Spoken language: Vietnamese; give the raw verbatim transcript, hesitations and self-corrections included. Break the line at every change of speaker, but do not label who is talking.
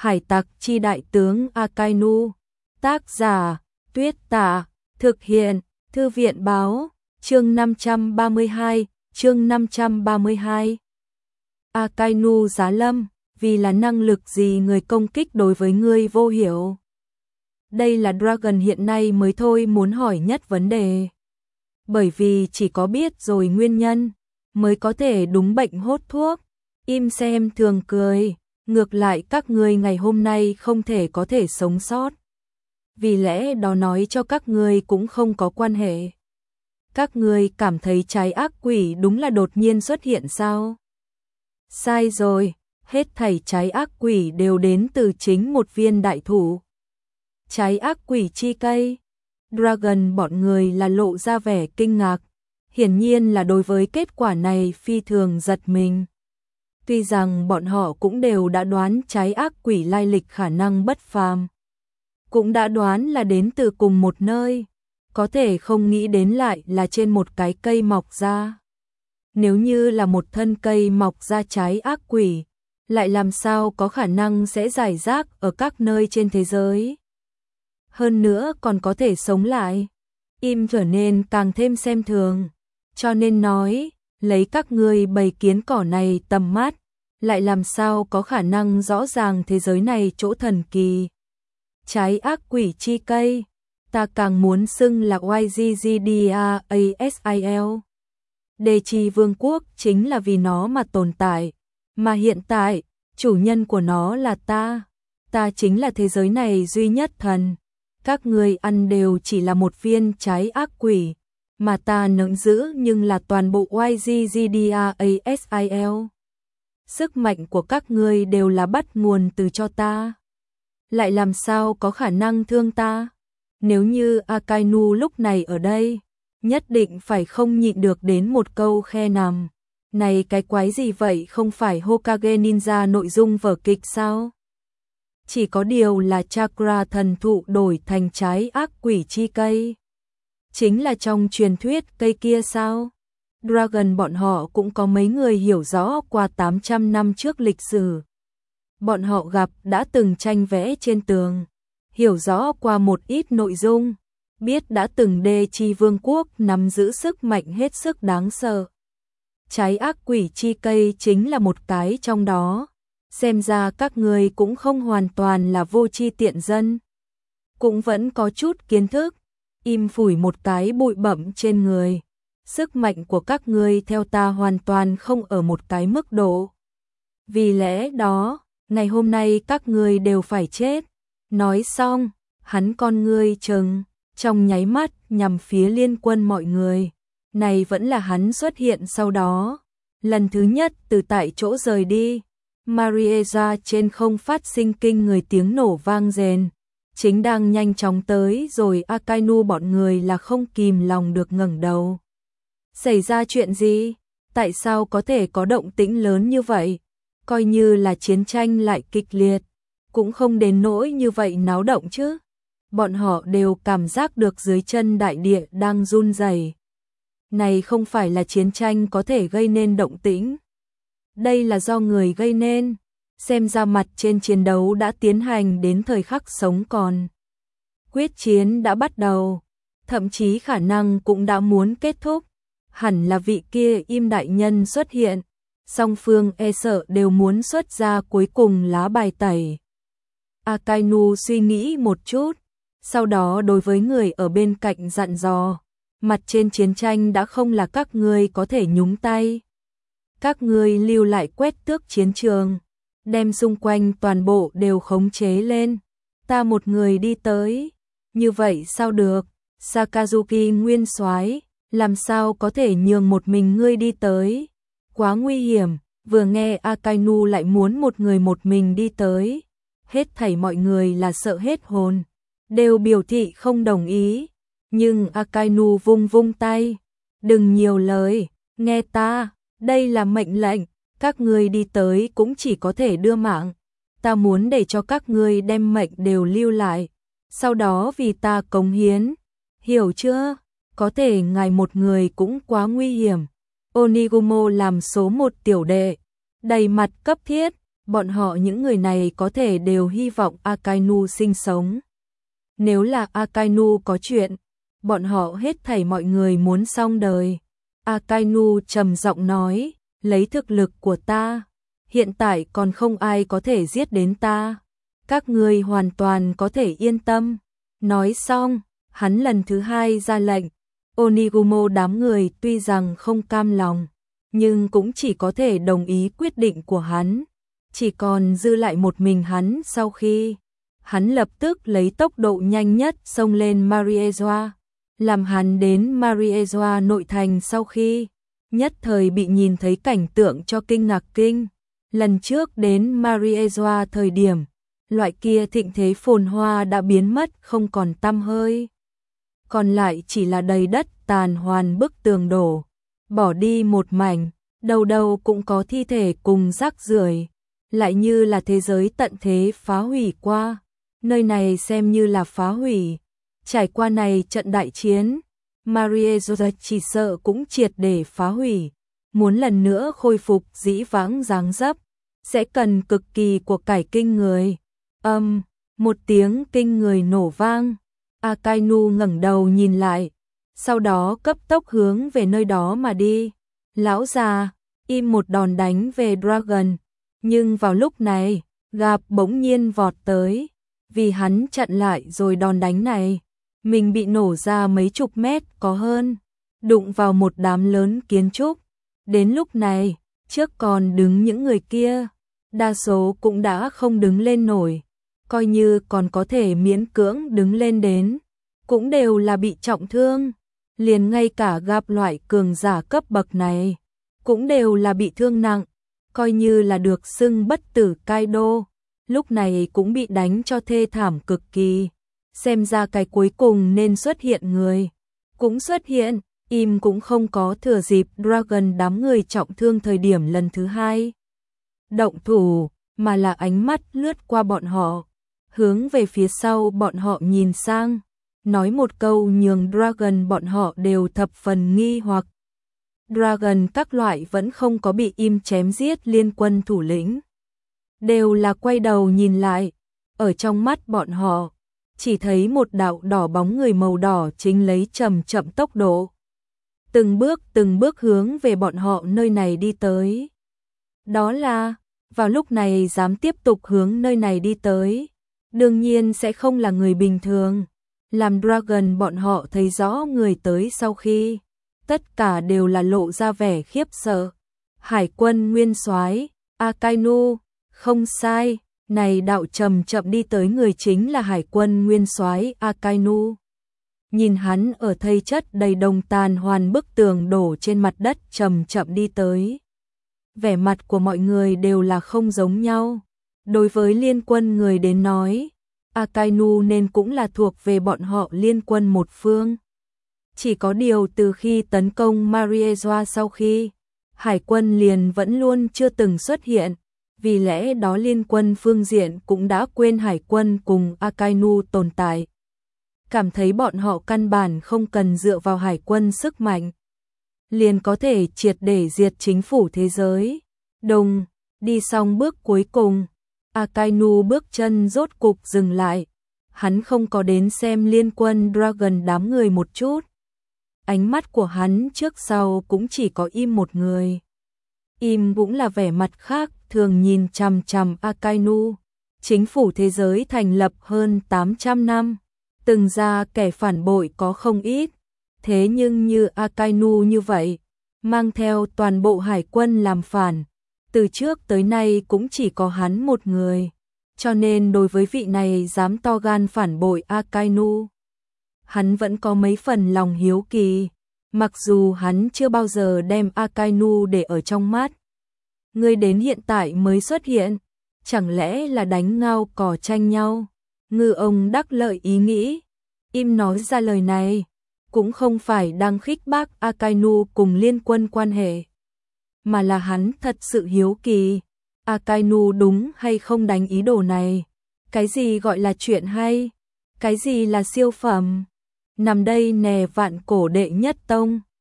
Hải tặc chi đại tướng Akainu. Tác giả, Tuyết Tả. Thực hiện, Thư viện báo. Chương năm trăm ba mươi hai, chương năm trăm ba mươi hai. Akainu giá lâm, vì là năng lực gì người công kích đối với ngươi vô hiểu? Đây là Dragon hiện nay mới thôi muốn hỏi nhất vấn đề. Bởi vì chỉ có biết rồi nguyên nhân, mới có thể đúng bệnh hốt thuốc. Im xem thường cười, ngược lại các ngươi ngày hôm nay không thể có thể sống sót. Vì lẽ đó nói cho các ngươi cũng không có quan hệ. Các ngươi cảm thấy trái ác quỷ đúng là đột nhiên xuất hiện sao? Sai rồi, hết thảy trái ác quỷ đều đến từ chính một viên đại thụ. Trái ác quỷ chi cây. Dragon bọn người là lộ ra vẻ kinh ngạc, hiển nhiên là đối với kết quả này phi thường giật mình. Tuy rằng bọn họ cũng đều đã đoán trái ác quỷ lai lịch khả năng bất phàm, cũng đã đoán là đến từ cùng một nơi, có thể không nghĩ đến lại là trên một cái cây mọc ra. Nếu như là một thân cây mọc ra trái ác quỷ, lại làm sao có khả năng sẽ rải rác ở các nơi trên thế giới? Hơn nữa còn có thể sống lại. Im trở nên càng thêm xem thường, cho nên nói, lấy các ngươi bầy kiến cỏ này tầm mắt, lại làm sao có khả năng rõ ràng thế giới này chỗ thần kỳ. Trái ác quỷ chi cây, ta càng muốn xưng là Y G G D A S I L. Đề trì vương quốc chính là vì nó mà tồn tại, mà hiện tại, chủ nhân của nó là ta. Ta chính là thế giới này duy nhất thần. Các ngươi ăn đều chỉ là một viên trái ác quỷ, mà ta nắm giữ nhưng là toàn bộ Y G G D A S I L. Sức mạnh của các ngươi đều là bắt nguồn từ cho ta. Lại làm sao có khả năng thương ta? Nếu như Akainu lúc này ở đây, nhất định phải không nhịn được đến một câu khe nằm. Này cái quái gì vậy, không phải Hokage Ninja nội dung vở kịch sao? Chỉ có điều là chakra thần thụ đổi thành trái ác quỷ chi cây. Chính là trong truyền thuyết cây kia sao? Dragon bọn họ cũng có mấy người hiểu rõ qua tám trăm năm trước lịch sử. Bọn họ gặp đã từng tranh vẽ trên tường, hiểu rõ qua một ít nội dung, biết đã từng Đê Chi Vương quốc nắm giữ sức mạnh hết sức đáng sợ. Trái ác quỷ chi cây chính là một cái trong đó. Xem ra các người cũng không hoàn toàn là vô tri tiện dân, cũng vẫn có chút kiến thức. Im phủi một cái bụi bặm trên người. Sức mạnh của các ngươi theo ta hoàn toàn không ở một cái mức độ. Vì lẽ đó, ngày hôm nay các ngươi đều phải chết. Nói xong, hắn con ngươi trừng, trong nháy mắt nhằm phía liên quân mọi người. Này vẫn là hắn xuất hiện sau đó. Lần thứ nhất từ tại chỗ rời đi. Marieza trên không phát sinh kinh người tiếng nổ vang rền. Chính đang nhanh chóng tới rồi Akainu bọn người là không kìm lòng được ngẩng đầu. Xảy ra chuyện gì? Tại sao có thể có động tĩnh lớn như vậy? Coi như là chiến tranh lại kịch liệt, cũng không đến nỗi như vậy náo động chứ. Bọn họ đều cảm giác được dưới chân đại địa đang run rẩy. Này không phải là chiến tranh có thể gây nên động tĩnh. Đây là do người gây nên. Xem ra mặt trên chiến đấu đã tiến hành đến thời khắc sống còn. Quyết chiến đã bắt đầu, thậm chí khả năng cũng đã muốn kết thúc. Hẳn là vị kia Im đại nhân xuất hiện, song phương e sợ đều muốn xuất ra cuối cùng lá bài tẩy. Akainu suy nghĩ một chút, sau đó đối với người ở bên cạnh dặn dò, mặt trên chiến tranh đã không là các ngươi có thể nhúng tay. Các ngươi lưu lại quét tước chiến trường, đem xung quanh toàn bộ đều khống chế lên. Ta một người đi tới, như vậy sao được? Sakazuki nguyên soái, làm sao có thể nhường một mình ngươi đi tới? Quá nguy hiểm. Vừa nghe Akainu lại muốn một người một mình đi tới, hết thảy mọi người là sợ hết hồn, đều biểu thị không đồng ý. Nhưng Akainu vung vung tay, đừng nhiều lời, nghe ta, đây là mệnh lệnh, các ngươi đi tới cũng chỉ có thể đưa mạng. Ta muốn để cho các ngươi đem mệnh đều lưu lại, sau đó vì ta cống hiến, hiểu chưa? Có thể ngài một người cũng quá nguy hiểm. Onigumo làm số một tiểu đệ, đầy mặt cấp thiết, bọn họ những người này có thể đều hy vọng Akainu sinh sống. Nếu là Akainu có chuyện, bọn họ hết thảy mọi người muốn xong đời. Akainu trầm giọng nói, lấy thực lực của ta, hiện tại còn không ai có thể giết đến ta. Các ngươi hoàn toàn có thể yên tâm. Nói xong, hắn lần thứ hai ra lệnh. Onigumo đám người tuy rằng không cam lòng, nhưng cũng chỉ có thể đồng ý quyết định của hắn. Chỉ còn dư lại một mình hắn sau khi hắn lập tức lấy tốc độ nhanh nhất xông lên Mariejoa. Làm hắn đến Mariejoa nội thành sau khi nhất thời bị nhìn thấy cảnh tượng cho kinh ngạc kinh. Lần trước đến Mariejoa thời điểm, loại kia thịnh thế phồn hoa đã biến mất không còn tăm hơi. Còn lại chỉ là đầy đất tàn hoàn bức tường đổ, bỏ đi một mảnh, đầu đầu cũng có thi thể cùng rác rưởi, lại như là thế giới tận thế phá hủy qua. Nơi này xem như là phá hủy. Trải qua này trận đại chiến, Mariejoa chỉ sợ cũng triệt để phá hủy. Muốn lần nữa khôi phục dĩ vãng dáng dấp, sẽ cần cực kỳ của cải kinh người. Âm, um, một tiếng kinh người nổ vang. Akainu ngẩng đầu nhìn lại, sau đó cấp tốc hướng về nơi đó mà đi. Lão già, im một đòn đánh về Dragon. Nhưng vào lúc này, Gap bỗng nhiên vọt tới. Vì hắn chặn lại rồi đòn đánh này, mình bị nổ ra mấy chục mét có hơn, đụng vào một đám lớn kiến trúc. Đến lúc này, trước còn đứng những người kia, đa số cũng đã không đứng lên nổi, coi như còn có thể miễn cưỡng đứng lên đến, cũng đều là bị trọng thương. Liền ngay cả Gap loại cường giả cấp bậc này, cũng đều là bị thương nặng, coi như là được xưng bất tử Kaido, lúc này cũng bị đánh cho thê thảm cực kỳ. Xem ra cái cuối cùng nên xuất hiện người, cũng xuất hiện, im cũng không có thừa dịp Dragon đám người trọng thương thời điểm lần thứ hai động thủ, mà là ánh mắt lướt qua bọn họ, hướng về phía sau bọn họ nhìn sang, nói một câu nhường Dragon bọn họ đều thập phần nghi hoặc. Dragon các loại vẫn không có bị im chém giết liên quân thủ lĩnh, đều là quay đầu nhìn lại, ở trong mắt bọn họ chỉ thấy một đạo đỏ bóng người màu đỏ chính lấy chậm chậm tốc độ, từng bước từng bước hướng về bọn họ nơi này đi tới. Đó là, vào lúc này dám tiếp tục hướng nơi này đi tới, đương nhiên sẽ không là người bình thường. Làm Dragon bọn họ thấy rõ người tới sau khi, tất cả đều là lộ ra vẻ khiếp sợ. Hải quân nguyên soái Akainu, không sai, này đạo chậm chậm đi tới người chính là Hải quân nguyên soái Akainu. Nhìn hắn ở thây chất đầy đồng tàn hoàn bức tường đổ trên mặt đất chậm chậm đi tới. Vẻ mặt của mọi người đều là không giống nhau. Đối với liên quân người đến nói, Akainu nên cũng là thuộc về bọn họ liên quân một phương. Chỉ có điều từ khi tấn công Mariejoa sau khi, Hải quân liền vẫn luôn chưa từng xuất hiện, vì lẽ đó liên quân phương diện cũng đã quên Hải quân cùng Akainu tồn tại. Cảm thấy bọn họ căn bản không cần dựa vào Hải quân sức mạnh, liền có thể triệt để diệt chính phủ thế giới. Đồng, đi xong bước cuối cùng, Akainu bước chân rốt cục dừng lại, hắn không có đến xem liên quân Dragon đám người một chút. Ánh mắt của hắn trước sau cũng chỉ có im một người. Im cũng là vẻ mặt khác, thường nhìn chằm chằm Akainu. Chính phủ thế giới thành lập hơn tám trăm năm, từng ra kẻ phản bội có không ít. Thế nhưng như Akainu như vậy, mang theo toàn bộ hải quân làm phản, từ trước tới nay cũng chỉ có hắn một người. Cho nên đối với vị này dám to gan phản bội Akainu, hắn vẫn có mấy phần lòng hiếu kỳ, mặc dù hắn chưa bao giờ đem Akainu để ở trong mắt. Ngươi đến hiện tại mới xuất hiện, chẳng lẽ là đánh ngao cò tranh nhau? Ngư ông đắc lợi ý nghĩ, im nói ra lời này, cũng không phải đang khích bác Akainu cùng liên quân quan hệ, mà là hắn thật sự hiếu kỳ, Akainu đúng hay không đánh ý đồ này? Cái gì gọi là chuyện hay? Cái gì là siêu phẩm? Nằm đây nè vạn cổ đệ nhất tông.